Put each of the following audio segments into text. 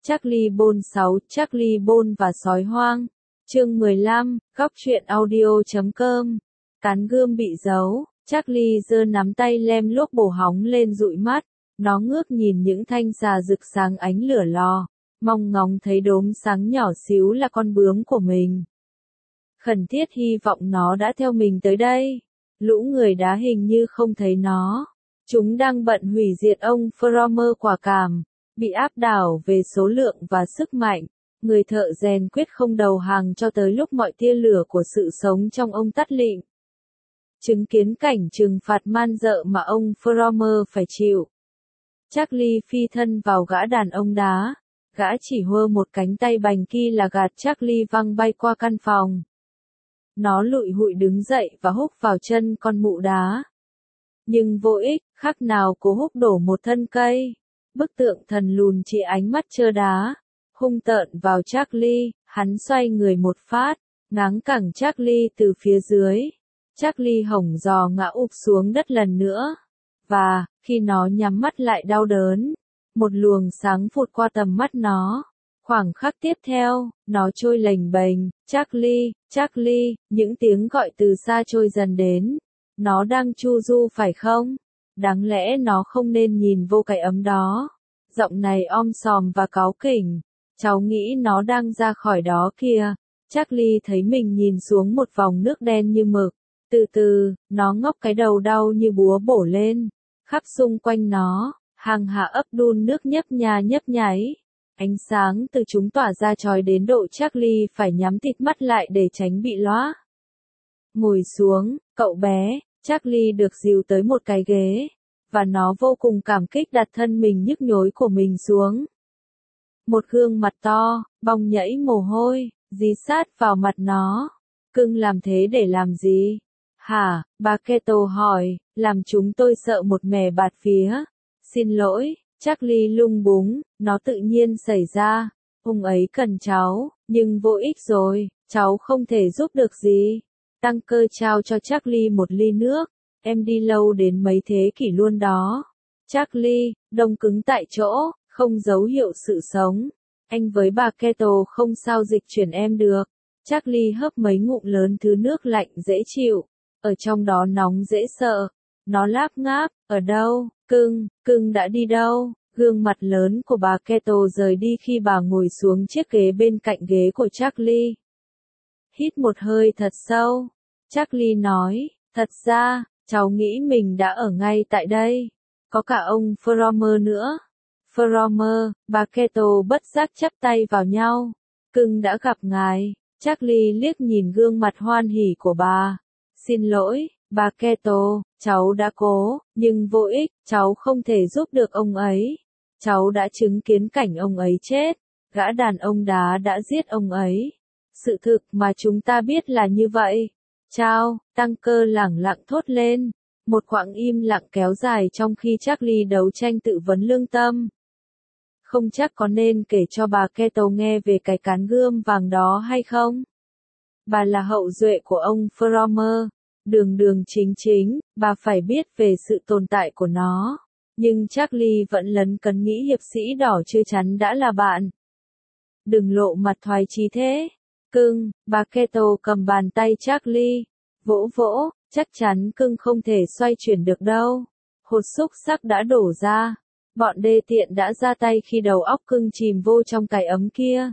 Charlie Bôn 6, Charlie Bôn và sói hoang. Chương 15, góc truyện audio.com. Cán gươm bị giấu, Charlie giơ nắm tay lem luốc bổ hóng lên dụi mắt, nó ngước nhìn những thanh xà rực sáng ánh lửa lò, mong ngóng thấy đốm sáng nhỏ xíu là con bướm của mình. Khẩn thiết hy vọng nó đã theo mình tới đây. Lũ người đá hình như không thấy nó. Chúng đang bận hủy diệt ông Fromer quả cảm, bị áp đảo về số lượng và sức mạnh. Người thợ rèn quyết không đầu hàng cho tới lúc mọi tia lửa của sự sống trong ông tắt lịm. Chứng kiến cảnh trừng phạt man dợ mà ông Fromer phải chịu, Charlie phi thân vào gã đàn ông đá. Gã chỉ hơ một cánh tay bành kia là gạt Charlie văng bay qua căn phòng. Nó lụi hụi đứng dậy và húc vào chân con mụ đá. Nhưng vô ích, khác nào cố húc đổ một thân cây. Bức tượng thần lùn chỉ ánh mắt trơ đá, hung tợn vào Charlie. Hắn xoay người một phát, ngáng cẳng Charlie từ phía dưới. Charlie hổng giò ngã ụp xuống đất lần nữa. Và, khi nó nhắm mắt lại đau đớn, một luồng sáng phụt qua tầm mắt nó. Khoảng khắc tiếp theo, nó trôi lềnh bềnh, Charlie, Charlie, những tiếng gọi từ xa trôi dần đến. Nó đang chu du phải không? Đáng lẽ nó không nên nhìn vô cái ấm đó. Giọng này om sòm và cáu kỉnh. Cháu nghĩ nó đang ra khỏi đó kìa. Charlie thấy mình nhìn xuống một vòng nước đen như mực. Từ từ, nó ngóc cái đầu đau như búa bổ lên. Khắp xung quanh nó, hàng hạ ấp đun nước nhấp nha nhấp nháy. Ánh sáng từ chúng tỏa ra chói đến độ Charlie phải nhắm tịt mắt lại để tránh bị lóa. Ngồi xuống, cậu bé. Charlie được dìu tới một cái ghế, và nó vô cùng cảm kích đặt thân mình nhức nhối của mình xuống. Một gương mặt to, bong nhẫy mồ hôi, dí sát vào mặt nó. Cưng làm thế để làm gì? Hả? Bà Keto hỏi, làm chúng tôi sợ một mẻ bạt phía. Xin lỗi, Charlie lung búng, nó tự nhiên xảy ra. Ông ấy cần cháu, nhưng vô ích rồi, cháu không thể giúp được gì. Tăng cơ trao cho Charlie một ly nước. Em đi lâu đến mấy thế kỷ luôn đó. Charlie, đông cứng tại chỗ, không dấu hiệu sự sống. Anh với bà Keto không sao dịch chuyển em được. Charlie hớp mấy ngụm lớn thứ nước lạnh dễ chịu. Ở trong đó nóng dễ sợ. Nó láp ngáp, ở đâu, cưng đã đi đâu? Gương mặt lớn của bà Keto rời đi khi bà ngồi xuống chiếc ghế bên cạnh ghế của Charlie. Hít một hơi thật sâu. Charlie nói, thật ra, cháu nghĩ mình đã ở ngay tại đây. Có cả ông Fromer nữa. Fromer, bà Keto bất giác chắp tay vào nhau. Cưng đã gặp ngài. Charlie liếc nhìn gương mặt hoan hỉ của bà. Xin lỗi, bà Keto, cháu đã cố, nhưng vô ích, cháu không thể giúp được ông ấy. Cháu đã chứng kiến cảnh ông ấy chết. Gã đàn ông đá đã giết ông ấy. Sự thực mà chúng ta biết là như vậy. Chao, Tăng cơ lẳng lặng thốt lên. Một quãng im lặng kéo dài trong khi Charlie đấu tranh tự vấn lương tâm. Không chắc có nên kể cho bà Keto nghe về cái cán gươm vàng đó hay không? Bà là hậu duệ của ông Fromer. Đường chính, bà phải biết về sự tồn tại của nó. Nhưng Charlie vẫn lấn cấn nghĩ hiệp sĩ đỏ chưa chắn đã là bạn. Đừng lộ mặt thoái chí thế. Cưng, bà Keto cầm bàn tay Charlie. Vỗ vỗ, chắc chắn cưng không thể xoay chuyển được đâu. Hột xúc sắc đã đổ ra. Bọn đê tiện đã ra tay khi đầu óc cưng chìm vô trong cái ấm kia.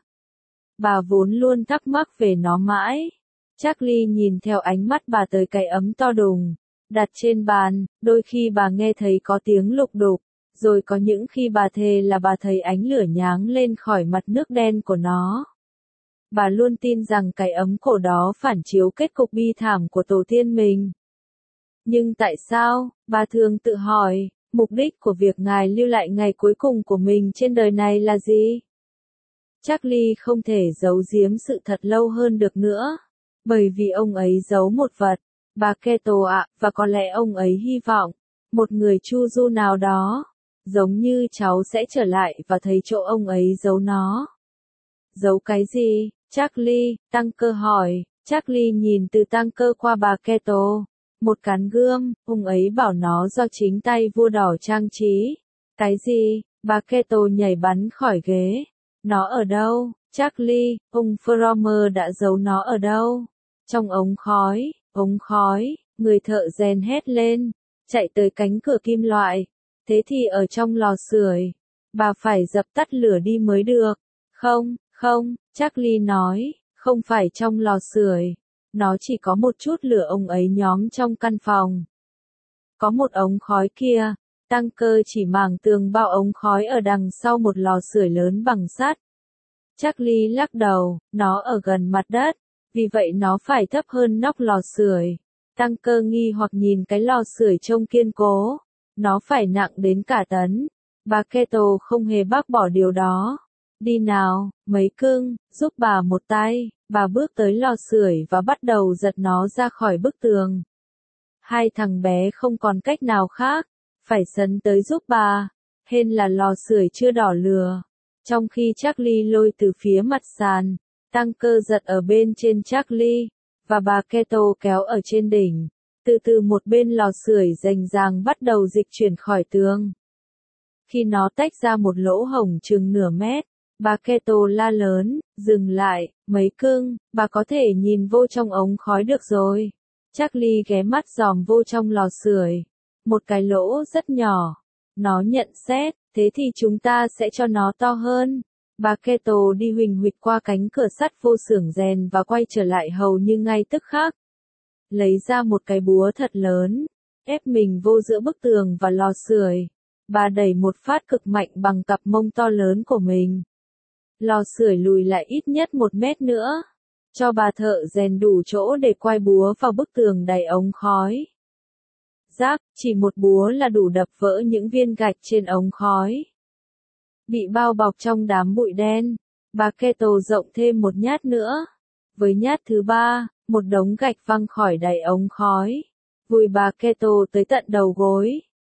Bà vốn luôn thắc mắc về nó mãi. Charlie nhìn theo ánh mắt bà tới cái ấm to đùng, đặt trên bàn, đôi khi bà nghe thấy có tiếng lục đục, rồi có những khi bà thề là bà thấy ánh lửa nháng lên khỏi mặt nước đen của nó. Bà luôn tin rằng cái ấm cổ đó phản chiếu kết cục bi thảm của tổ tiên mình. Nhưng tại sao, bà thường tự hỏi, mục đích của việc ngài lưu lại ngày cuối cùng của mình trên đời này là gì? Charlie không thể giấu giếm sự thật lâu hơn được nữa. Bởi vì ông ấy giấu một vật, bà Keto ạ, và có lẽ ông ấy hy vọng, một người chu du nào đó, giống như cháu sẽ trở lại và thấy chỗ ông ấy giấu nó. Giấu cái gì? Charlie, Tăng cơ hỏi. Charlie nhìn từ Tăng cơ qua bà Keto. Một cán gươm, ông ấy bảo nó do chính tay vua đỏ trang trí. Cái gì? Bà Keto nhảy bắn khỏi ghế. Nó ở đâu, Charlie, ông Frommer đã giấu nó ở đâu? Trong ống khói, người thợ rèn hét lên, chạy tới cánh cửa kim loại. Thế thì ở trong lò sưởi, bà phải dập tắt lửa đi mới được. Không, Charlie nói, không phải trong lò sưởi. Nó chỉ có một chút lửa ông ấy nhóm trong căn phòng. Có một ống khói kia, Tăng Cơ chỉ mảng tường bao ống khói ở đằng sau một lò sưởi lớn bằng sắt. Charlie lắc đầu, nó ở gần mặt đất, vì vậy nó phải thấp hơn nóc lò sưởi. Tăng Cơ nghi hoặc nhìn cái lò sưởi trông kiên cố, nó phải nặng đến cả tấn. Bà Keto không hề bác bỏ điều đó. Đi nào, mấy cưng, giúp bà một tay. Bà bước tới lò sưởi và bắt đầu giật nó ra khỏi bức tường. Hai thằng bé không còn cách nào khác, phải sấn tới giúp bà. Hên là lò sưởi chưa đỏ lửa. Trong khi Charlie lôi từ phía mặt sàn, Tăng Cơ giật ở bên trên Charlie, và bà Keto kéo ở trên đỉnh. Từ từ một bên lò sưởi rành ràng bắt đầu dịch chuyển khỏi tường. Khi nó tách ra một lỗ hổng chừng nửa mét, bà Keto la lớn, dừng lại, mấy cưng, bà có thể nhìn vô trong ống khói được rồi. Charlie ghé mắt dòm vô trong lò sưởi. Một cái lỗ rất nhỏ. Nó nhận xét, thế thì chúng ta sẽ cho nó to hơn. Bà Keto đi huỳnh huỵch qua cánh cửa sắt vô xưởng rèn và quay trở lại hầu như ngay tức khắc. Lấy ra một cái búa thật lớn, ép mình vô giữa bức tường và lò sưởi. Bà đẩy một phát cực mạnh bằng cặp mông to lớn của mình. Lò sưởi lùi lại ít nhất 1 mét nữa. Cho bà thợ rèn đủ chỗ để quay búa vào bức tường đầy ống khói. Rác, chỉ một búa là đủ đập vỡ những viên gạch trên ống khói. Bị bao bọc trong đám bụi đen, bà Keto rộng thêm một nhát nữa. Với nhát thứ 3, một đống gạch văng khỏi đầy ống khói. Vùi bà Keto tới tận đầu gối.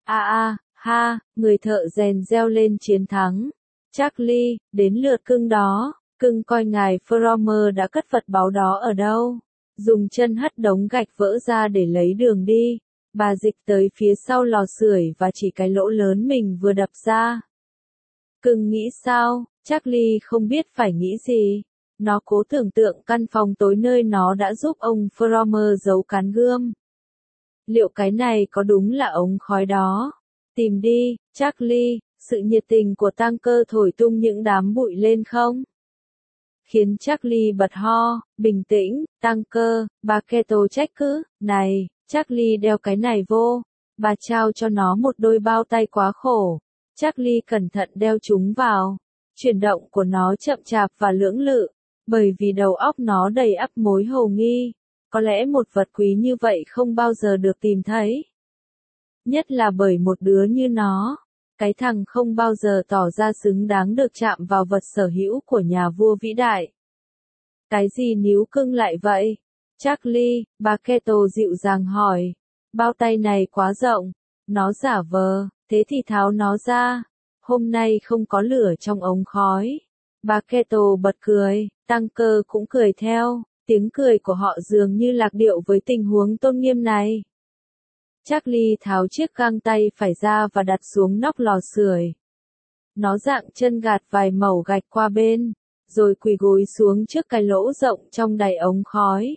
Ha, người thợ rèn reo lên chiến thắng. Charlie, đến lượt cưng đó. Cưng coi ngài Frommer đã cất vật báu đó ở đâu. Dùng chân hất đống gạch vỡ ra để lấy đường đi. Bà dịch tới phía sau lò sưởi và chỉ cái lỗ lớn mình vừa đập ra. Cưng nghĩ sao? Charlie không biết phải nghĩ gì. Nó cố tưởng tượng căn phòng tối nơi nó đã giúp ông Frommer giấu cán gươm. Liệu cái này có đúng là ống khói đó? Tìm đi, Charlie, sự nhiệt tình của Tăng Cơ thổi tung những đám bụi lên không? Khiến Charlie bật ho, bình tĩnh, Tăng Cơ, bà Keto trách cứ, này, Charlie đeo cái này vô. Bà trao cho nó một đôi bao tay quá khổ. Charlie cẩn thận đeo chúng vào. Chuyển động của nó chậm chạp và lưỡng lự, bởi vì đầu óc nó đầy ắp mối hồ nghi. Có lẽ một vật quý như vậy không bao giờ được tìm thấy. Nhất là bởi một đứa như nó. Cái thằng không bao giờ tỏ ra xứng đáng được chạm vào vật sở hữu của nhà vua vĩ đại. Cái gì níu cưng lại vậy? Charlie, bà Keto dịu dàng hỏi. Bao tay này quá rộng. Nó giả vờ, thế thì tháo nó ra. Hôm nay không có lửa trong ống khói. Bà Keto bật cười, Tăng Cơ cũng cười theo. Tiếng cười của họ dường như lạc điệu với tình huống tôn nghiêm này. Charlie tháo chiếc găng tay phải ra và đặt xuống nóc lò sưởi. Nó dạng chân gạt vài mẩu gạch qua bên, rồi quỳ gối xuống trước cái lỗ rộng trong đầy ống khói.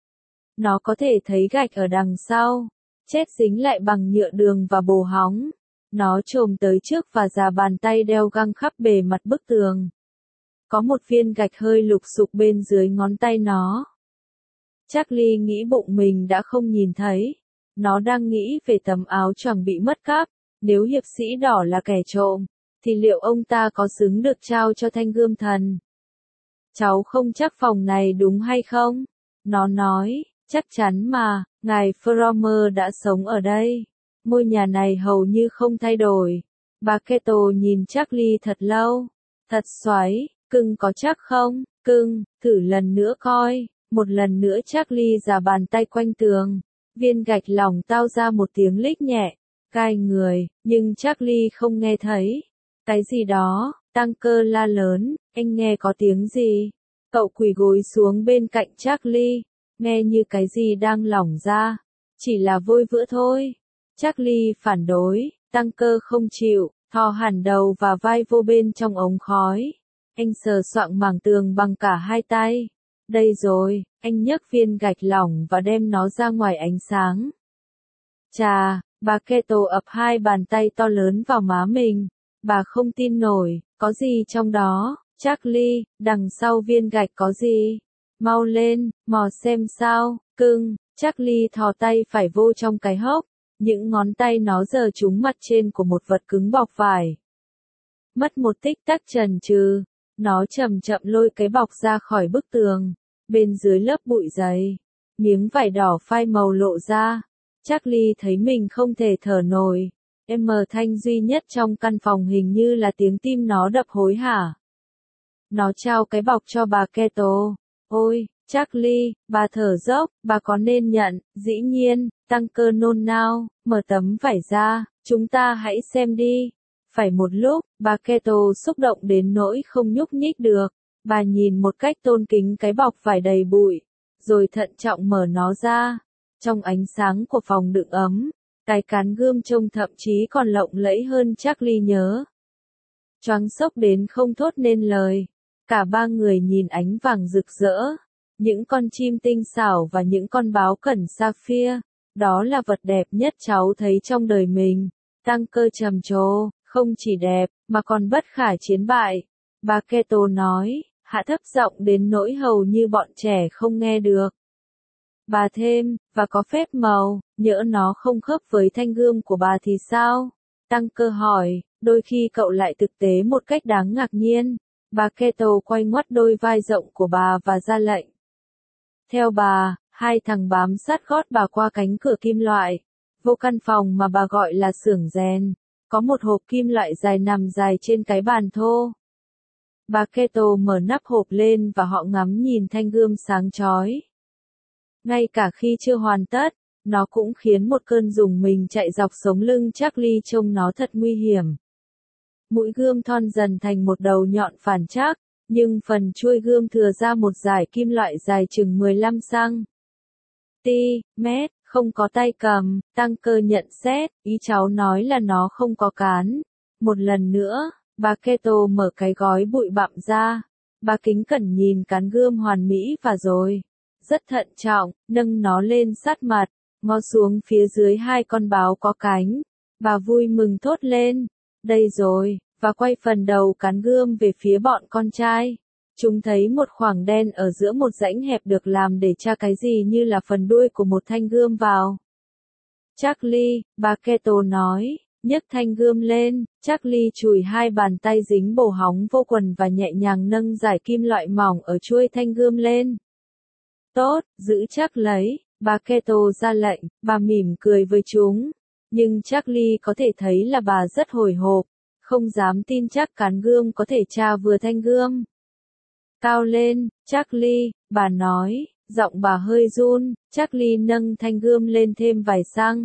Nó có thể thấy gạch ở đằng sau, chết dính lại bằng nhựa đường và bồ hóng. Nó chồm tới trước và già bàn tay đeo găng khắp bề mặt bức tường. Có một viên gạch hơi lục xục bên dưới ngón tay nó. Charlie nghĩ bụng mình đã không nhìn thấy. Nó đang nghĩ về tấm áo choàng bị mất cắp. Nếu hiệp sĩ đỏ là kẻ trộm, thì liệu ông ta có xứng được trao cho thanh gươm thần? Cháu không chắc phòng này đúng hay không? Nó nói, chắc chắn mà, ngài Frommer đã sống ở đây. Ngôi nhà này hầu như không thay đổi. Bà Keto nhìn Charlie thật lâu. Thật xoáy, cưng có chắc không? Cưng, thử lần nữa coi. Một lần nữa Charlie già bàn tay quanh tường. Viên gạch lỏng tao ra một tiếng lích nhẹ, gai người, nhưng Charlie không nghe thấy. Cái gì đó, Tăng Cơ la lớn, anh nghe có tiếng gì? Cậu quỳ gối xuống bên cạnh Charlie, nghe như cái gì đang lỏng ra. Chỉ là vôi vữa thôi. Charlie phản đối, Tăng Cơ không chịu, thò hẳn đầu và vai vô bên trong ống khói. Anh sờ soạng mảng tường bằng cả hai tay. Đây rồi, anh nhấc viên gạch lỏng và đem nó ra ngoài ánh sáng. Chà, bà Keto ập hai bàn tay to lớn vào má mình. Bà không tin nổi, có gì trong đó, Charlie, đằng sau viên gạch có gì? Mau lên, mò xem sao, cưng. Charlie thò tay phải vô trong cái hốc. Những ngón tay nó giơ trúng mặt trên của một vật cứng bọc vải. Mất một tích tắc chần chừ, nó chậm chậm lôi cái bọc ra khỏi bức tường. Bên dưới lớp bụi dày, miếng vải đỏ phai màu lộ ra. Charlie thấy mình không thể thở nổi. Thanh duy nhất trong căn phòng hình như là tiếng tim nó đập hối hả. Nó trao cái bọc cho bà Keto. Ôi, Charlie, bà thở dốc, bà có nên nhận, dĩ nhiên, tăng cơ nôn nao, mở tấm vải ra, chúng ta hãy xem đi. Phải một lúc, bà Keto xúc động đến nỗi không nhúc nhích được. Bà nhìn một cách tôn kính cái bọc vải đầy bụi, rồi thận trọng mở nó ra. Trong ánh sáng của phòng đựng ấm, cái cán gươm trông thậm chí còn lộng lẫy hơn Charlie nhớ. Choáng sốc đến không thốt nên lời. Cả ba người nhìn ánh vàng rực rỡ. Những con chim tinh xảo và những con báo cẩn sapphire. Đó là vật đẹp nhất cháu thấy trong đời mình. Tăng cơ trầm trồ, không chỉ đẹp, mà còn bất khả chiến bại. Bà Keto nói, hạ thấp giọng đến nỗi hầu như bọn trẻ không nghe được. Bà thêm, và có phép màu, nhỡ nó không khớp với thanh gươm của bà thì sao? Tăng cơ hỏi, đôi khi cậu lại thực tế một cách đáng ngạc nhiên. Bà Keto quay ngoắt đôi vai rộng của bà và ra lệnh. Theo bà, hai thằng bám sát gót bà qua cánh cửa kim loại. Vô căn phòng mà bà gọi là xưởng rèn. Có một hộp kim loại dài nằm dài trên cái bàn thô. Bà Keto mở nắp hộp lên và họ ngắm nhìn thanh gươm sáng chói. Ngay cả khi chưa hoàn tất, nó cũng khiến một cơn rùng mình chạy dọc sống lưng Charlie trông nó thật nguy hiểm. Mũi gươm thon dần thành một đầu nhọn phản trắc, nhưng phần chuôi gươm thừa ra một dải kim loại dài chừng 15 cm, không có tay cầm. Tăng cơ nhận xét, ý cháu nói là nó không có cán. Một lần nữa, bà Keto mở cái gói bụi bặm ra. Bà kính cẩn nhìn cán gươm hoàn mỹ và rồi, rất thận trọng, nâng nó lên sát mặt, ngó xuống phía dưới hai con báo có cánh. Bà vui mừng thốt lên, đây rồi, và quay phần đầu cán gươm về phía bọn con trai. Chúng thấy một khoảng đen ở giữa một rãnh hẹp được làm để tra cái gì như là phần đuôi của một thanh gươm vào. Charlie, bà Keto nói, nhấc thanh gươm lên. Charlie chùi hai bàn tay dính bồ hóng vô quần và nhẹ nhàng nâng dải kim loại mỏng ở chuôi thanh gươm lên. Tốt, giữ chắc lấy, bà Keto ra lệnh. Bà mỉm cười với chúng. Nhưng Charlie có thể thấy là bà rất hồi hộp, không dám tin chắc cán gươm có thể tra vừa thanh gươm. Cao lên, Charlie, bà nói, giọng bà hơi run. Charlie nâng thanh gươm lên thêm vài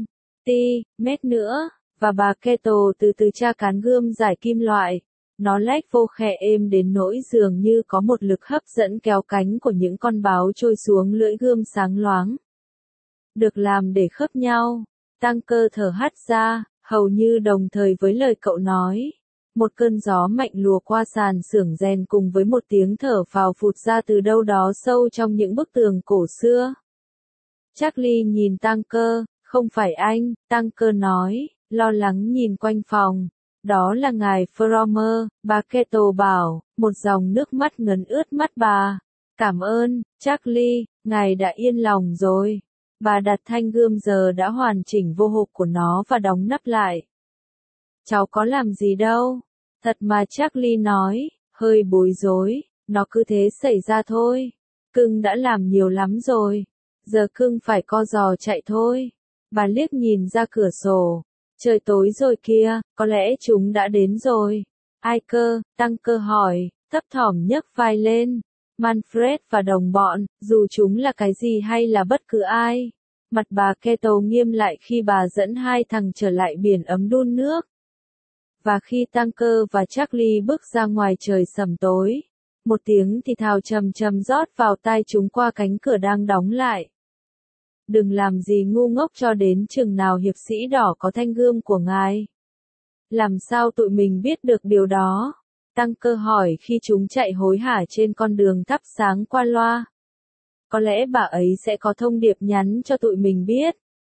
mét nữa, và bà Keto từ từ tra cán gươm giải kim loại. Nó lách vô khe êm đến nỗi dường như có một lực hấp dẫn kéo cánh của những con báo trôi xuống lưỡi gươm sáng loáng. Được làm để khớp nhau. Tăng cơ thở hắt ra, hầu như đồng thời với lời cậu nói. Một cơn gió mạnh lùa qua sàn xưởng rèn cùng với một tiếng thở phào phụt ra từ đâu đó sâu trong những bức tường cổ xưa. Charlie nhìn Tăng cơ, không phải anh, Tăng cơ nói, lo lắng nhìn quanh phòng. Đó là ngài Fromer, bà Keto bảo, một dòng nước mắt ngấn ướt mắt bà. Cảm ơn, Charlie, ngài đã yên lòng rồi. Bà đặt thanh gươm giờ đã hoàn chỉnh vô hộp của nó và đóng nắp lại. Cháu có làm gì đâu. Thật mà, Charlie nói, hơi bối rối, nó cứ thế xảy ra thôi. Cưng đã làm nhiều lắm rồi. Giờ cưng phải co giò chạy thôi. Bà liếc nhìn ra cửa sổ. Trời tối rồi kia, có lẽ chúng đã đến rồi. Ai cơ? Tăng cơ hỏi, thấp thỏm nhấc vai lên. Manfred và đồng bọn, dù chúng là cái gì hay là bất cứ ai. Mặt bà Keto nghiêm lại khi bà dẫn hai thằng trở lại biển ấm đun nước. Và khi Tăng cơ và Charlie bước ra ngoài trời sầm tối, một tiếng thì thào trầm trầm rót vào tai chúng qua cánh cửa đang đóng lại. Đừng làm gì ngu ngốc cho đến chừng nào hiệp sĩ đỏ có thanh gươm của ngài. Làm sao tụi mình biết được điều đó? Tăng Cơ hỏi khi chúng chạy hối hả trên con đường thắp sáng qua loa. Có lẽ bà ấy sẽ có thông điệp nhắn cho tụi mình biết.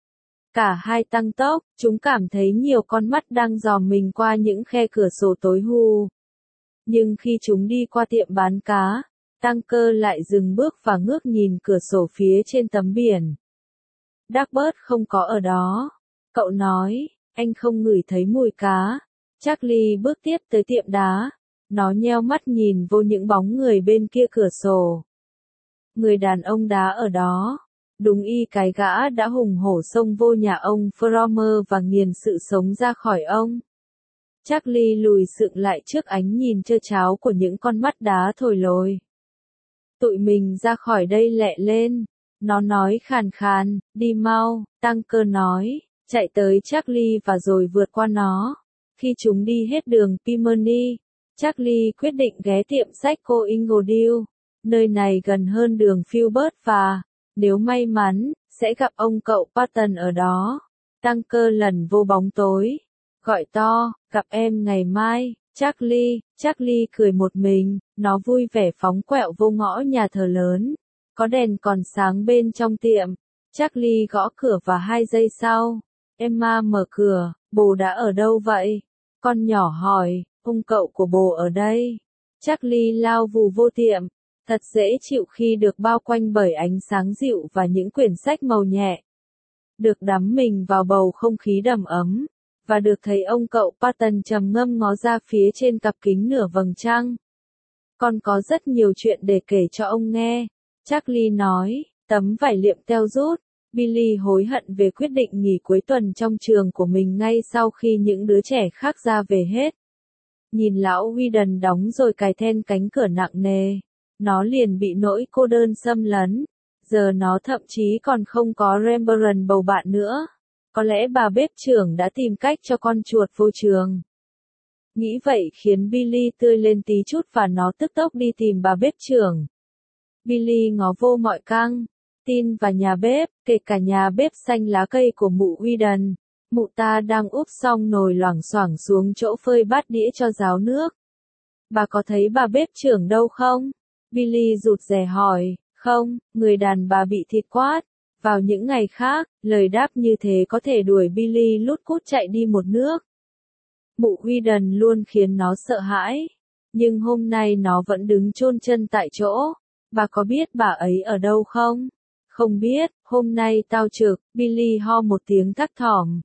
Cả hai tăng tốc, chúng cảm thấy nhiều con mắt đang dòm mình qua những khe cửa sổ tối hu. Nhưng khi chúng đi qua tiệm bán cá, Tăng Cơ lại dừng bước và ngước nhìn cửa sổ phía trên tấm biển. Dagbird không có ở đó. Cậu nói, anh không ngửi thấy mùi cá. Charlie bước tiếp tới tiệm đá. Nó nheo mắt nhìn vô những bóng người bên kia cửa sổ. Người đàn ông đá ở đó. Đúng y cái gã đã hùng hổ xông vô nhà ông Fromer và nghiền sự sống ra khỏi ông. Charlie lùi sượng lại trước ánh nhìn trơ tráo của những con mắt đá thổi lồi. Tụi mình ra khỏi đây lẹ lên. Nó nói khàn khàn, đi mau, Tăng Cơ nói, chạy tới Charlie và rồi vượt qua nó. Khi chúng đi hết đường Pimeni, Charlie quyết định ghé tiệm sách cô Ingledew. Nơi này gần hơn đường Filbert và, nếu may mắn, sẽ gặp ông cậu Patton ở đó. Tăng Cơ lần vô bóng tối, gọi to, gặp em ngày mai, Charlie. Charlie cười một mình, nó vui vẻ phóng quẹo vô ngõ nhà thờ lớn. Có đèn còn sáng bên trong tiệm. Charlie gõ cửa và 2 giây sau, Emma mở cửa, bố đã ở đâu vậy? Con nhỏ hỏi, ông cậu của bố ở đây. Charlie lao vù vô tiệm. Thật dễ chịu khi được bao quanh bởi ánh sáng dịu và những quyển sách màu nhẹ. Được đắm mình vào bầu không khí đầm ấm. Và được thấy ông cậu Patton trầm ngâm ngó ra phía trên cặp kính nửa vầng trăng. Con có rất nhiều chuyện để kể cho ông nghe. Charlie nói, tấm vải liệm teo rút. Billy hối hận về quyết định nghỉ cuối tuần trong trường của mình ngay sau khi những đứa trẻ khác ra về hết. Nhìn lão Whedon đóng rồi cài then cánh cửa nặng nề. Nó liền bị nỗi cô đơn xâm lấn. Giờ nó thậm chí còn không có Rembrandt bầu bạn nữa. Có lẽ bà bếp trưởng đã tìm cách cho con chuột vô trường. Nghĩ vậy khiến Billy tươi lên tí chút và nó tức tốc đi tìm bà bếp trưởng. Billy ngó vô mọi căng tin và nhà bếp, kể cả nhà bếp xanh lá cây của mụ Whedon. Mụ ta đang úp xong nồi loảng xoảng xuống chỗ phơi bát đĩa cho ráo nước. Bà có thấy bà bếp trưởng đâu không? Billy rụt rè hỏi. Không, người đàn bà bị thịt quát. Vào những ngày khác, lời đáp như thế có thể đuổi Billy lút cút chạy đi một nước. Mụ Whedon luôn khiến nó sợ hãi. Nhưng hôm nay nó vẫn đứng chôn chân tại chỗ. Bà có biết bà ấy ở đâu không? Không biết, hôm nay tao trực. Billy ho một tiếng thắc thỏm.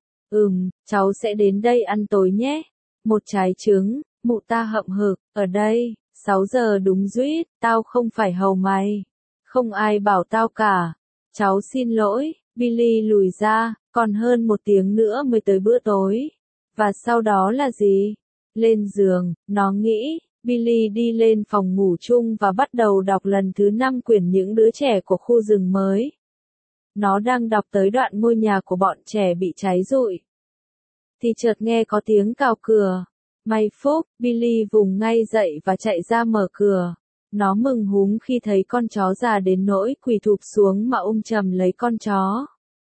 Cháu sẽ đến đây ăn tối nhé. Một trái trứng, mụ ta hậm hực, ở đây, 6 giờ đúng duýt, tao không phải hầu mày. Không ai bảo tao cả. Cháu xin lỗi, Billy lùi ra, còn hơn 1 tiếng nữa mới tới bữa tối. Và sau đó là gì? Lên giường, nó nghĩ. Billy đi lên phòng ngủ chung và bắt đầu đọc lần thứ 5 quyển Những đứa trẻ của khu rừng mới. Nó đang đọc tới đoạn ngôi nhà của bọn trẻ bị cháy rụi. Thì chợt nghe có tiếng cào cửa. May phúc, Billy vùng ngay dậy và chạy ra mở cửa. Nó mừng húm khi thấy con chó già đến nỗi quỳ thụp xuống mà ôm chầm lấy con chó.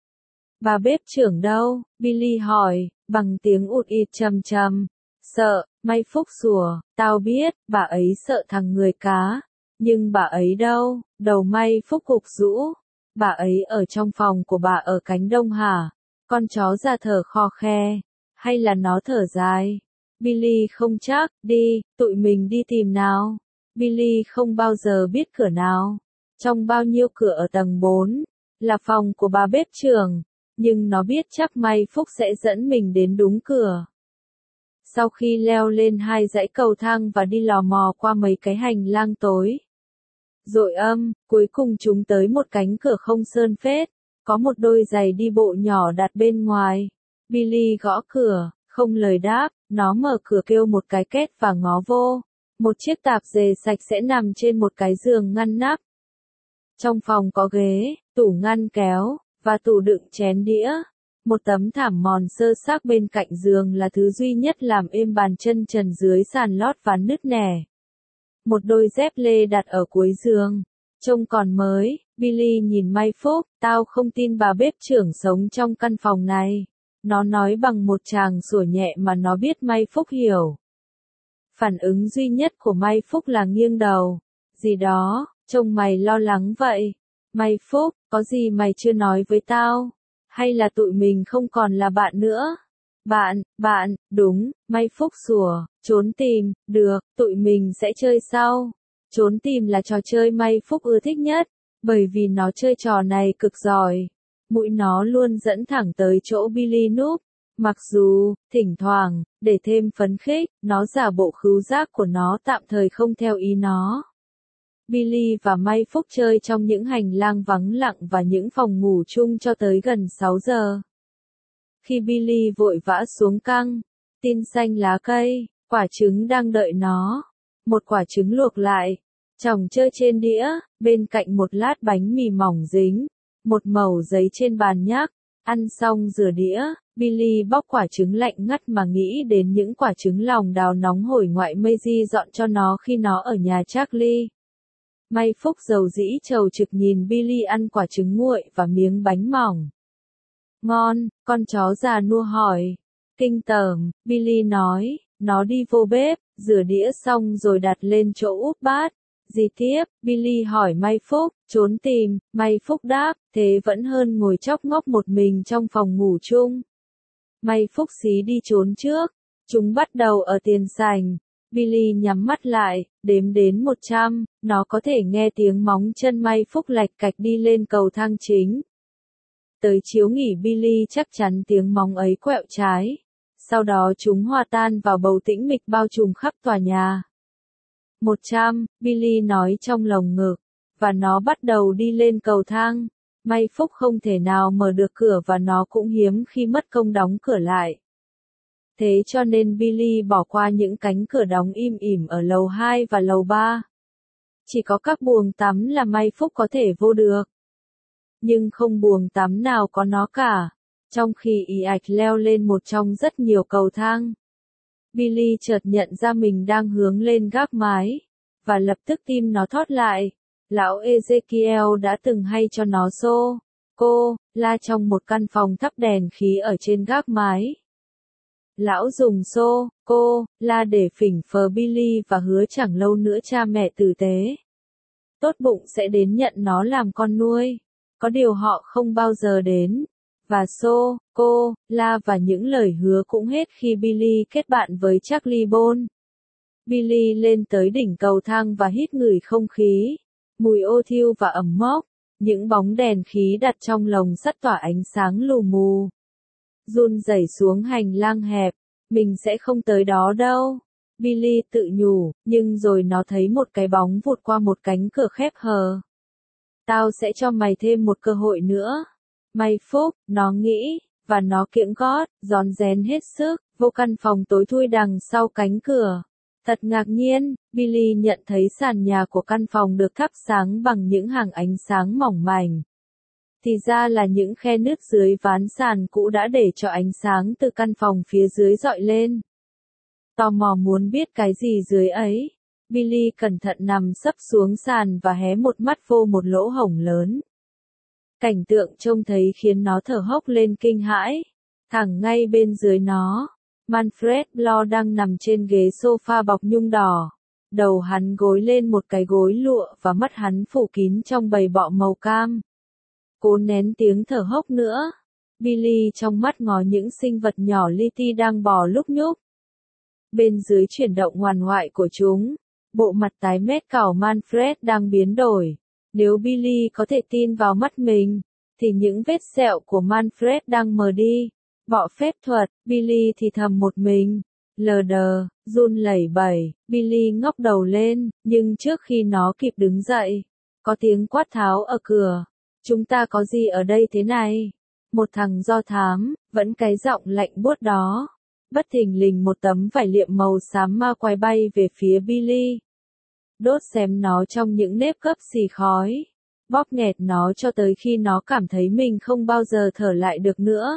Bà bếp trưởng đâu? Billy hỏi, bằng tiếng ụt ịt trầm trầm. Sợ, May phúc sủa, tao biết, bà ấy sợ thằng người cá. Nhưng bà ấy đâu? Đầu May phúc gục rũ. Bà ấy ở trong phòng của bà ở cánh đông hả? Con chó già thở khò khe. Hay là nó thở dài? Billy không chắc, đi, tụi mình đi tìm nào. Billy không bao giờ biết cửa nào. Trong bao nhiêu cửa ở tầng 4, là phòng của bà bếp trưởng. Nhưng nó biết chắc May phúc sẽ dẫn mình đến đúng cửa. Sau khi leo lên 2 dãy cầu thang và đi lò mò qua mấy cái hành lang tối, dội cuối cùng chúng tới một cánh cửa không sơn phết. Có một đôi giày đi bộ nhỏ đặt bên ngoài. Billy gõ cửa, không lời đáp, nó mở cửa kêu một cái két và ngó vô. Một chiếc tạp dề sạch sẽ nằm trên một cái giường ngăn nắp. Trong phòng có ghế, tủ ngăn kéo, và tủ đựng chén đĩa. Một tấm thảm mòn sơ xác bên cạnh giường là thứ duy nhất làm êm bàn chân trần dưới sàn lót ván nứt nẻ. Một đôi dép lê đặt ở cuối giường. Trông còn mới. Billy nhìn May phúc, tao không tin bà bếp trưởng sống trong căn phòng này. Nó nói bằng một tràng sủa nhẹ mà nó biết May phúc hiểu. Phản ứng duy nhất của May Phúc là nghiêng đầu. Gì đó, trông mày lo lắng vậy. May Phúc, có gì mày chưa nói với tao? Hay là tụi mình không còn là bạn nữa? Bạn, đúng, May Phúc sủa, trốn tìm, được, tụi mình sẽ chơi sau. Trốn tìm là trò chơi May Phúc ưa thích nhất, bởi vì nó chơi trò này cực giỏi. Mũi nó luôn dẫn thẳng tới chỗ Billy núp. Mặc dù, thỉnh thoảng, để thêm phấn khích, nó giả bộ khứu giác của nó tạm thời không theo ý nó. Billy và May Phúc chơi trong những hành lang vắng lặng và những phòng ngủ chung cho tới gần 6 giờ. Khi Billy vội vã xuống căng, tin xanh lá cây, quả trứng đang đợi nó. Một quả trứng luộc lại, chồng chơi trên đĩa, bên cạnh một lát bánh mì mỏng dính, một mẩu giấy trên bàn nhắc. Ăn xong rửa đĩa, Billy bóc quả trứng lạnh ngắt mà nghĩ đến những quả trứng lòng đào nóng hổi ngoại Maisie dọn cho nó khi nó ở nhà Charlie. May Phúc dầu dĩ trầu trực nhìn Billy ăn quả trứng nguội và miếng bánh mỏng. Ngon, con chó già nua hỏi. Kinh tởm, Billy nói, nó đi vô bếp, rửa đĩa xong rồi đặt lên chỗ úp bát. Gì tiếp, Billy hỏi May Phúc, trốn tìm, May Phúc đáp, thế vẫn hơn ngồi chóc ngóc một mình trong phòng ngủ chung. May Phúc xí đi trốn trước, chúng bắt đầu ở tiền sảnh. Billy nhắm mắt lại, đếm đến 100, nó có thể nghe tiếng móng chân May Phúc lạch cạch đi lên cầu thang chính. Tới chiếu nghỉ Billy chắc chắn tiếng móng ấy quẹo trái. Sau đó chúng hòa tan vào bầu tĩnh mịch bao trùm khắp tòa nhà. 100, Billy nói trong lồng ngực, và nó bắt đầu đi lên cầu thang. May Phúc không thể nào mở được cửa và nó cũng hiếm khi mất công đóng cửa lại. Thế cho nên Billy bỏ qua những cánh cửa đóng im ỉm ở lầu 2 và lầu 3. Chỉ có các buồng tắm là May Phúc có thể vô được. Nhưng không buồng tắm nào có nó cả, trong khi ì ạch leo lên một trong rất nhiều cầu thang. Billy chợt nhận ra mình đang hướng lên gác mái, và lập tức tim nó thót lại. Lão Ezekiel đã từng hay cho nó cô la trong một căn phòng thắp đèn khí ở trên gác mái. Lão dùng cô la để phỉnh phờ Billy và hứa chẳng lâu nữa cha mẹ tử tế tốt bụng sẽ đến nhận nó làm con nuôi. Có điều họ không bao giờ đến. Và cô la và những lời hứa cũng hết khi Billy kết bạn với Charlie Bone. Billy lên tới đỉnh cầu thang và hít ngửi không khí. Mùi ô thiêu và ẩm mốc. Những bóng đèn khí đặt trong lồng sắt tỏa ánh sáng lù mù. Run rẩy xuống hành lang hẹp. Mình sẽ không tới đó đâu. Billy tự nhủ, nhưng rồi nó thấy một cái bóng vụt qua một cánh cửa khép hờ. Tao sẽ cho mày thêm một cơ hội nữa. May Phúc, nó nghĩ, và nó kiễng gót, rón rén hết sức, vô căn phòng tối thui đằng sau cánh cửa. Thật ngạc nhiên, Billy nhận thấy sàn nhà của căn phòng được thắp sáng bằng những hàng ánh sáng mỏng manh. Thì ra là những khe nứt dưới ván sàn cũ đã để cho ánh sáng từ căn phòng phía dưới dọi lên. Tò mò muốn biết cái gì dưới ấy, Billy cẩn thận nằm sấp xuống sàn và hé một mắt vô một lỗ hổng lớn. Cảnh tượng trông thấy khiến nó thở hốc lên kinh hãi. Thẳng ngay bên dưới nó, Manfred Bloor đang nằm trên ghế sofa bọc nhung đỏ. Đầu hắn gối lên một cái gối lụa và mắt hắn phủ kín trong bầy bọ màu cam. Cố nén tiếng thở hốc nữa. Billy trong mắt ngó những sinh vật nhỏ li ti đang bò lúc nhúc. Bên dưới chuyển động ngoằn ngoại của chúng, bộ mặt tái mét cảo Manfred đang biến đổi. Nếu Billy có thể tin vào mắt mình, thì những vết sẹo của Manfred đang mờ đi. Bọ phép thuật, Billy thì thầm một mình. Lờ đờ, run lẩy bẩy, Billy ngóc đầu lên, nhưng trước khi nó kịp đứng dậy, có tiếng quát tháo ở cửa. Chúng ta có gì ở đây thế này? Một thằng do thám, vẫn cái giọng lạnh buốt đó. Bất thình lình một tấm vải liệm màu xám ma quay bay về phía Billy. Đốt xém nó trong những nếp gấp xì khói. Bóp nghẹt nó cho tới khi nó cảm thấy mình không bao giờ thở lại được nữa.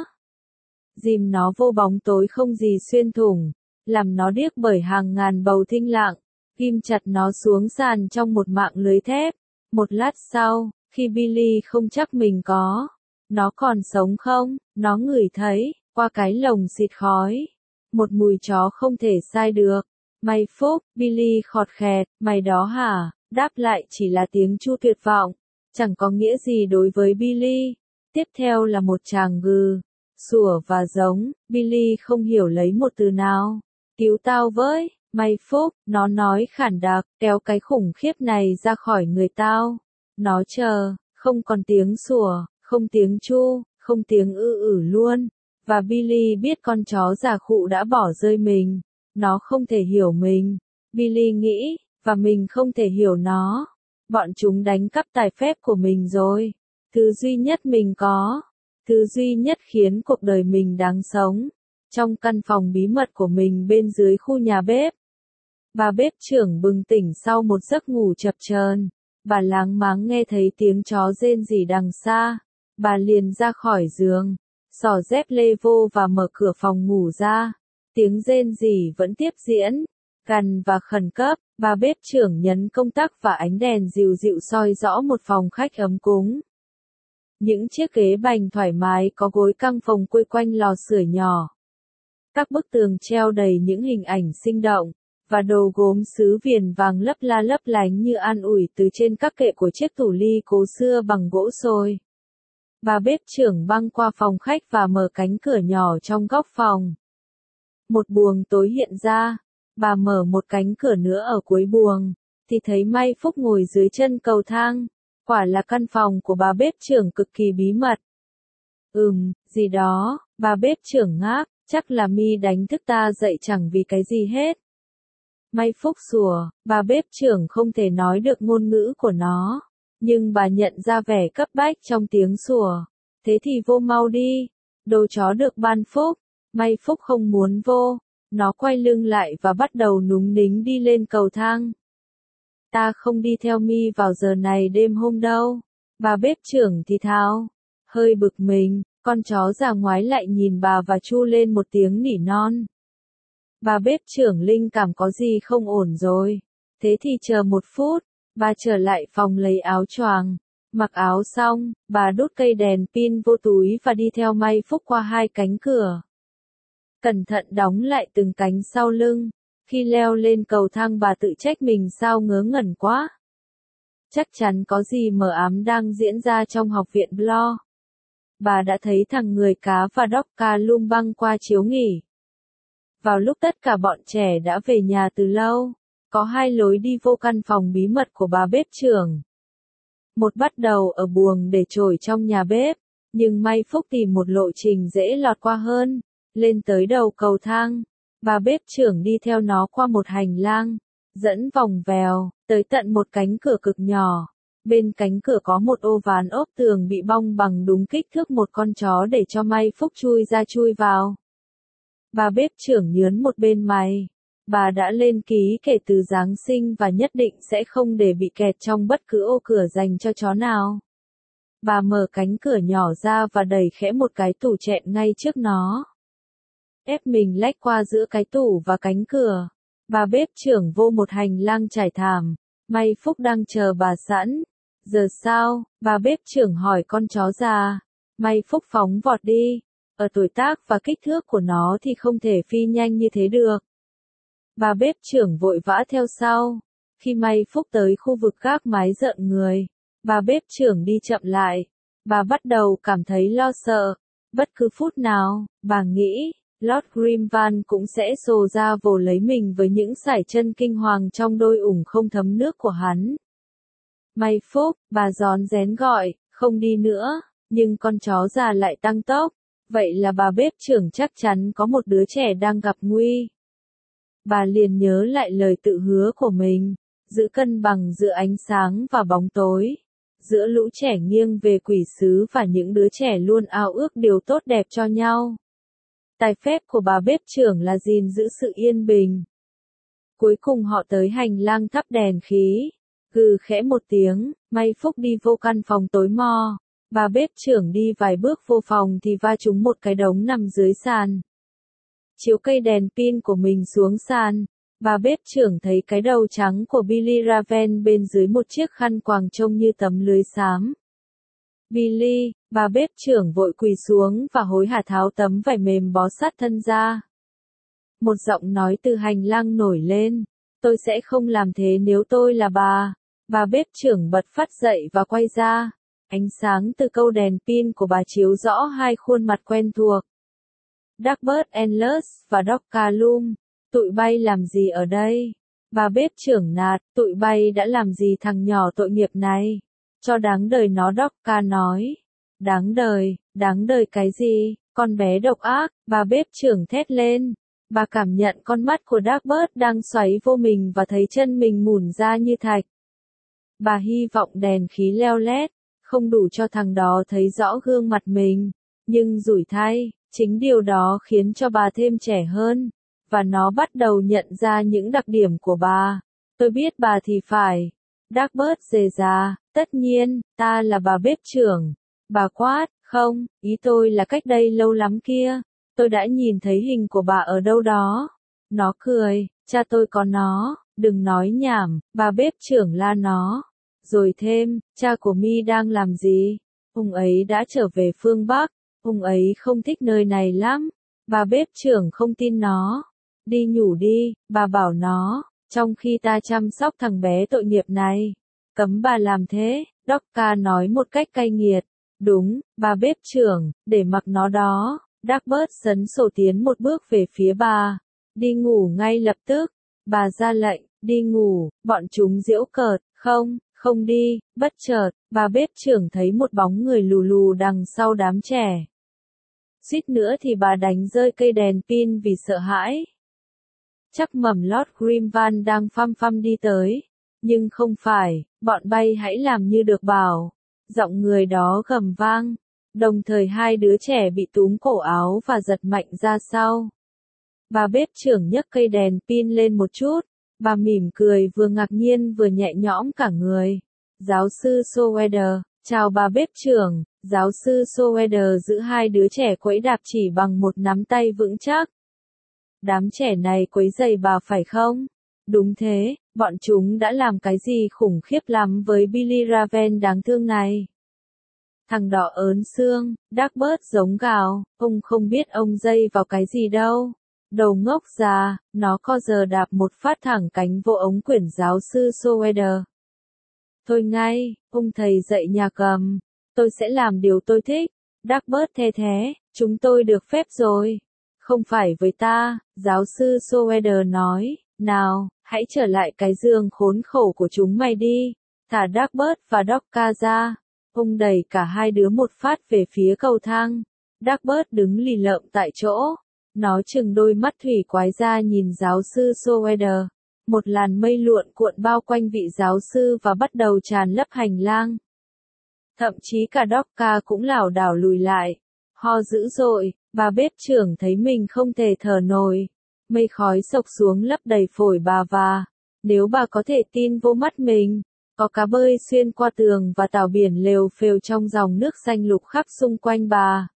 Dìm nó vô bóng tối không gì xuyên thủng. Làm nó điếc bởi hàng ngàn bầu thinh lặng. Ghim chặt nó xuống sàn trong một mạng lưới thép. Một lát sau, khi Billy không chắc mình có. Nó còn sống không? Nó ngửi thấy, qua cái lồng xịt khói. Một mùi chó không thể sai được. May phúc, Billy khọt khẹt, mày đó hả? Đáp lại chỉ là tiếng chu tuyệt vọng, chẳng có nghĩa gì đối với Billy. Tiếp theo là một tràng gừ, sủa và giống, Billy không hiểu lấy một từ nào. Cứu tao với, May phúc, nó nói khản đặc, kéo cái khủng khiếp này ra khỏi người tao. Nó chờ, không còn tiếng sủa, không tiếng chu, không tiếng luôn. Và Billy biết con chó già khụ đã bỏ rơi mình. Nó không thể hiểu mình. Billy nghĩ, và mình không thể hiểu nó. Bọn chúng đánh cắp tài phép của mình rồi. Thứ duy nhất mình có. Thứ duy nhất khiến cuộc đời mình đáng sống. Trong căn phòng bí mật của mình bên dưới khu nhà bếp. Bà bếp trưởng bừng tỉnh sau một giấc ngủ chập chờn. Bà láng máng nghe thấy tiếng chó rên rỉ đằng xa. Bà liền ra khỏi giường, xỏ dép lê vô và mở cửa phòng ngủ ra. Tiếng rên rỉ vẫn tiếp diễn, gằn và khẩn cấp. Bà bếp trưởng nhấn công tắc và ánh đèn dịu dịu soi rõ một phòng khách ấm cúng. Những chiếc ghế bành thoải mái có gối căng phồng quây quanh lò sưởi nhỏ. Các bức tường treo đầy những hình ảnh sinh động, và đồ gốm sứ viền vàng lấp la lấp lánh như an ủi từ trên các kệ của chiếc tủ ly cố xưa bằng gỗ sồi. Bà bếp trưởng băng qua phòng khách và mở cánh cửa nhỏ trong góc phòng. Một buồng tối hiện ra, bà mở một cánh cửa nữa ở cuối buồng, thì thấy May Phúc ngồi dưới chân cầu thang. Quả là căn phòng của bà bếp trưởng cực kỳ bí mật. Gì đó, bà bếp trưởng ngáp, chắc là Mi đánh thức ta dậy chẳng vì cái gì hết. May Phúc sủa, bà bếp trưởng không thể nói được ngôn ngữ của nó, nhưng bà nhận ra vẻ cấp bách trong tiếng sủa. Thế thì vô mau đi, đồ chó được ban phúc. May Phúc không muốn vô, nó quay lưng lại và bắt đầu núng nính đi lên cầu thang. Ta không đi theo Mi vào giờ này đêm hôm đâu. Bà bếp trưởng thì thào, hơi bực mình, con chó già ngoái lại nhìn bà và chu lên một tiếng nỉ non. Bà bếp trưởng linh cảm có gì không ổn rồi. Thế thì chờ một phút, bà trở lại phòng lấy áo choàng. Mặc áo xong, bà đút cây đèn pin vô túi và đi theo May Phúc qua hai cánh cửa. Cẩn thận đóng lại từng cánh sau lưng. Khi leo lên cầu thang bà tự trách mình sao ngớ ngẩn quá. Chắc chắn có gì mờ ám đang diễn ra trong học viện Blo. Bà đã thấy thằng người cá và Docca Lum băng qua chiếu nghỉ. Vào lúc tất cả bọn trẻ đã về nhà từ lâu, có hai lối đi vô căn phòng bí mật của bà bếp trưởng. Một bắt đầu ở buồng để trổi trong nhà bếp, nhưng May Phúc tìm một lộ trình dễ lọt qua hơn, lên tới đầu cầu thang. Bà bếp trưởng đi theo nó qua một hành lang, dẫn vòng vèo, tới tận một cánh cửa cực nhỏ. Bên cánh cửa có một ô ván ốp tường bị bong bằng đúng kích thước một con chó để cho May Phúc chui ra chui vào. Bà bếp trưởng nhớn một bên mày. Bà đã lên ký kể từ Giáng sinh và nhất định sẽ không để bị kẹt trong bất cứ ô cửa dành cho chó nào. Bà mở cánh cửa nhỏ ra và đẩy khẽ một cái tủ chẹn ngay trước nó. Ép mình lách qua giữa cái tủ và cánh cửa. Bà bếp trưởng vô một hành lang trải thảm. May Phúc đang chờ bà sẵn. Giờ sao? Bà bếp trưởng hỏi con chó già. May Phúc phóng vọt đi. Ở tuổi tác và kích thước của nó thì không thể phi nhanh như thế được. Bà bếp trưởng vội vã theo sau. Khi May Phúc tới khu vực gác mái rợn người, bà bếp trưởng đi chậm lại. Bà bắt đầu cảm thấy lo sợ. Bất cứ phút nào, bà nghĩ, Lord Grimvan cũng sẽ xô ra vồ lấy mình với những sải chân kinh hoàng trong đôi ủng không thấm nước của hắn. May Phúc, bà rón rén gọi, không đi nữa, nhưng con chó già lại tăng tốc. Vậy là bà bếp trưởng chắc chắn có một đứa trẻ đang gặp nguy. Bà liền nhớ lại lời tự hứa của mình, giữ cân bằng giữa ánh sáng và bóng tối, giữa lũ trẻ nghiêng về quỷ sứ và những đứa trẻ luôn ao ước điều tốt đẹp cho nhau. Tài phép của bà bếp trưởng là gìn giữ sự yên bình. Cuối cùng họ tới hành lang thắp đèn khí. Gừ khẽ một tiếng, May Phúc đi vô căn phòng tối mò. Bà bếp trưởng đi vài bước vô phòng thì va trúng một cái đống nằm dưới sàn. Chiếu cây đèn pin của mình xuống sàn. Bà bếp trưởng thấy cái đầu trắng của Billy Raven bên dưới một chiếc khăn quàng trông như tấm lưới xám. Billy, bà bếp trưởng vội quỳ xuống và hối hả tháo tấm vải mềm bó sát thân ra. Một giọng nói từ hành lang nổi lên. Tôi sẽ không làm thế nếu tôi là bà. Bà bếp trưởng bật phát dậy và quay ra. Ánh sáng từ câu đèn pin của bà chiếu rõ hai khuôn mặt quen thuộc. Cuthbert Endless và Doc Callum. Tụi bay làm gì ở đây? Bà bếp trưởng nạt, tụi bay đã làm gì thằng nhỏ tội nghiệp này? Cho đáng đời nó, Doc Ca nói. Đáng đời cái gì? Con bé độc ác, bà bếp trưởng thét lên. Bà cảm nhận con mắt của Cuthbert đang xoáy vô mình và thấy chân mình mủn ra như thạch. Bà hy vọng đèn khí leo lét, không đủ cho thằng đó thấy rõ gương mặt mình. Nhưng rủi thay, chính điều đó khiến cho bà thêm trẻ hơn. Và nó bắt đầu nhận ra những đặc điểm của bà. Tôi biết bà thì phải. Cuthbert dề ra, tất nhiên, ta là bà bếp trưởng. Bà quát, không, ý tôi là cách đây lâu lắm kia. Tôi đã nhìn thấy hình của bà ở đâu đó. Nó cười, cha tôi có nó, đừng nói nhảm, bà bếp trưởng la nó. Rồi thêm, cha của Mi đang làm gì? Ông ấy đã trở về phương Bắc, ông ấy không thích nơi này lắm. Bà bếp trưởng không tin nó. Đi nhủ đi, bà bảo nó, trong khi ta chăm sóc thằng bé tội nghiệp này. Cấm bà làm thế, Doc Ca nói một cách cay nghiệt. Đúng, bà bếp trưởng, để mặc nó đó. Cuthbert sấn sổ tiến một bước về phía bà. Đi ngủ ngay lập tức. Bà ra lệnh, đi ngủ, bọn chúng giễu cợt, không đi. Bất chợt, bà bếp trưởng thấy một bóng người lù lù đằng sau đám trẻ. Suýt nữa thì bà đánh rơi cây đèn pin vì sợ hãi. Chắc mầm Lord Grimvan đang phăm đi tới. Nhưng không phải, bọn bay hãy làm như được bảo. Giọng người đó gầm vang. Đồng thời hai đứa trẻ bị túm cổ áo và giật mạnh ra sau. Bà bếp trưởng nhấc cây đèn pin lên một chút. Bà mỉm cười vừa ngạc nhiên vừa nhẹ nhõm cả người. Giáo sư Soweder, chào bà bếp trưởng. Giáo sư Soweder giữ hai đứa trẻ quẫy đạp chỉ bằng một nắm tay vững chắc. Đám trẻ này quấy rầy bà phải không? Đúng thế, bọn chúng đã làm cái gì khủng khiếp lắm với Billy Raven đáng thương này. Thằng đỏ ớn xương, Cuthbert giống gào, ông không biết ông dây vào cái gì đâu. Đầu ngốc già, nó co giờ đạp một phát thẳng cánh vô ống quyển giáo sư Soweder. Thôi ngay, ông thầy dạy nhà cầm, tôi sẽ làm điều tôi thích. Cuthbert the thế, chúng tôi được phép rồi. Không phải với ta, giáo sư Soweder nói, nào, hãy trở lại cái giường khốn khổ của chúng mày đi. Thả Cuthbert và Doc Ca ra. Ông đẩy cả hai đứa một phát về phía cầu thang. Cuthbert đứng lì lợm tại chỗ. Nó chừng đôi mắt thủy quái ra nhìn giáo sư Soweder. Một làn mây luộn cuộn bao quanh vị giáo sư và bắt đầu tràn lấp hành lang. Thậm chí cả Doc Ca cũng lảo đảo lùi lại. Ho dữ dội, bà bếp trưởng thấy mình không thể thở nổi. Mây khói xộc xuống lấp đầy phổi bà và, nếu bà có thể tin vô mắt mình, có cá bơi xuyên qua tường và tảo biển lều phều trong dòng nước xanh lục khắp xung quanh bà.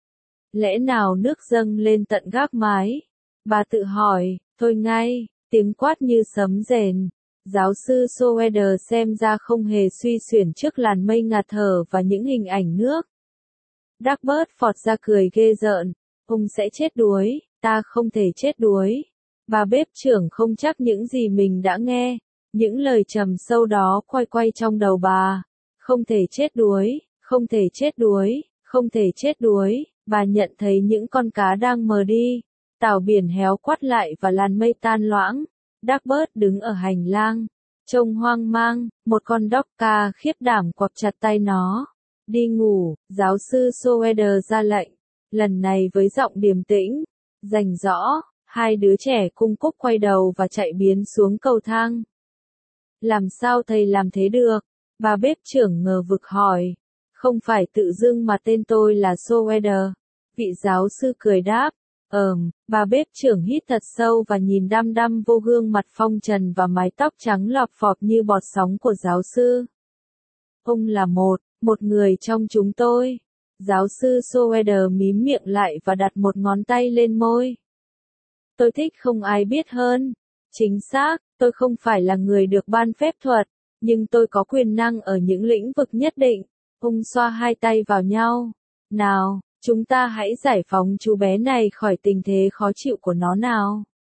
Lẽ nào nước dâng lên tận gác mái? Bà tự hỏi, thôi ngay, tiếng quát như sấm rền. Giáo sư Soweder xem ra không hề suy xuyển trước làn mây ngạt thở và những hình ảnh nước. Cuthbert phọt ra cười ghê rợn, ông sẽ chết đuối, ta không thể chết đuối. Bà bếp trưởng không chắc những gì mình đã nghe, những lời trầm sâu đó quay trong đầu bà. Không thể chết đuối, không thể chết đuối, không thể chết đuối. Bà nhận thấy những con cá đang mờ đi, tảo biển héo quắt lại và làn mây tan loãng. Cuthbert đứng ở hành lang, trông hoang mang, một con Doc Ca khiếp đảm quặp chặt tay nó. Đi ngủ, giáo sư Soweder ra lệnh, lần này với giọng điềm tĩnh, rành rõ, hai đứa trẻ cung cúc quay đầu và chạy biến xuống cầu thang. Làm sao thầy làm thế được? Bà bếp trưởng ngờ vực hỏi. Không phải tự dưng mà tên tôi là Soweder. Vị giáo sư cười đáp. Bà bếp trưởng hít thật sâu và nhìn đăm đăm vô gương mặt phong trần và mái tóc trắng lọp phọp như bọt sóng của giáo sư. Ông là một người trong chúng tôi. Giáo sư Soweder mím miệng lại và đặt một ngón tay lên môi. Tôi thích không ai biết hơn. Chính xác, tôi không phải là người được ban phép thuật, nhưng tôi có quyền năng ở những lĩnh vực nhất định. Ông xoa hai tay vào nhau. Nào, chúng ta hãy giải phóng chú bé này khỏi tình thế khó chịu của nó nào.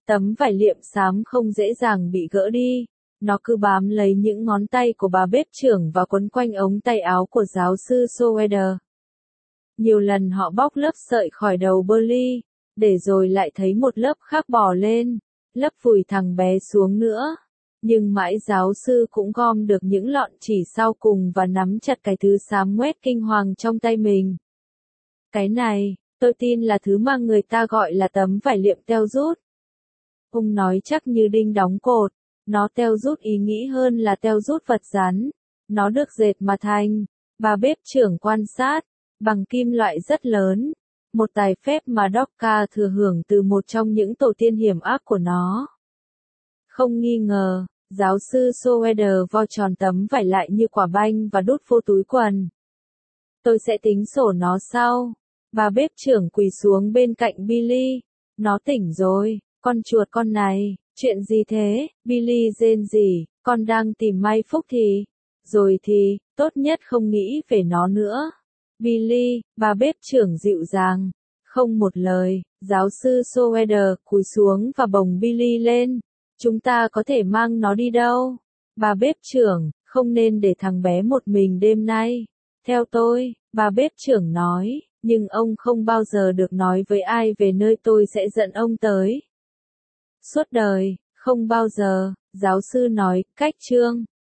Tấm vải liệm xám không dễ dàng bị gỡ đi. Nó cứ bám lấy những ngón tay của bà bếp trưởng và quấn quanh ống tay áo của giáo sư Schroeder. Nhiều lần họ bóc lớp sợi khỏi đầu Burley, để rồi lại thấy một lớp khác bò lên, lấp vùi thằng bé xuống nữa. Nhưng mãi giáo sư cũng gom được những lọn chỉ sau cùng và nắm chặt cái thứ xám ngoét kinh hoàng trong tay mình. Cái này, tôi tin là thứ mà người ta gọi là tấm vải liệm teo rút. Ông nói chắc như đinh đóng cột, nó teo rút ý nghĩ hơn là teo rút vật rắn. Nó được dệt mà thành, bà bếp trưởng quan sát, bằng kim loại rất lớn. Một tài phép mà Docka thừa hưởng từ một trong những tổ tiên hiểm ác của nó. Không nghi ngờ, giáo sư Schroeder vo tròn tấm vải lại như quả banh và đút vô túi quần. Tôi sẽ tính sổ nó sau. Bà bếp trưởng quỳ xuống bên cạnh Billy. Nó tỉnh rồi, con chuột con này, chuyện gì thế? Billy rên rỉ, con đang tìm may phúc thì. Rồi thì, tốt nhất không nghĩ về nó nữa. Billy, bà bếp trưởng dịu dàng. Không một lời, giáo sư Schroeder cúi xuống và bồng Billy lên. Chúng ta có thể mang nó đi đâu? Bà bếp trưởng, không nên để thằng bé một mình đêm nay. Theo tôi, bà bếp trưởng nói, nhưng ông không bao giờ được nói với ai về nơi tôi sẽ dẫn ông tới. Suốt đời, không bao giờ, giáo sư nói, cách chương.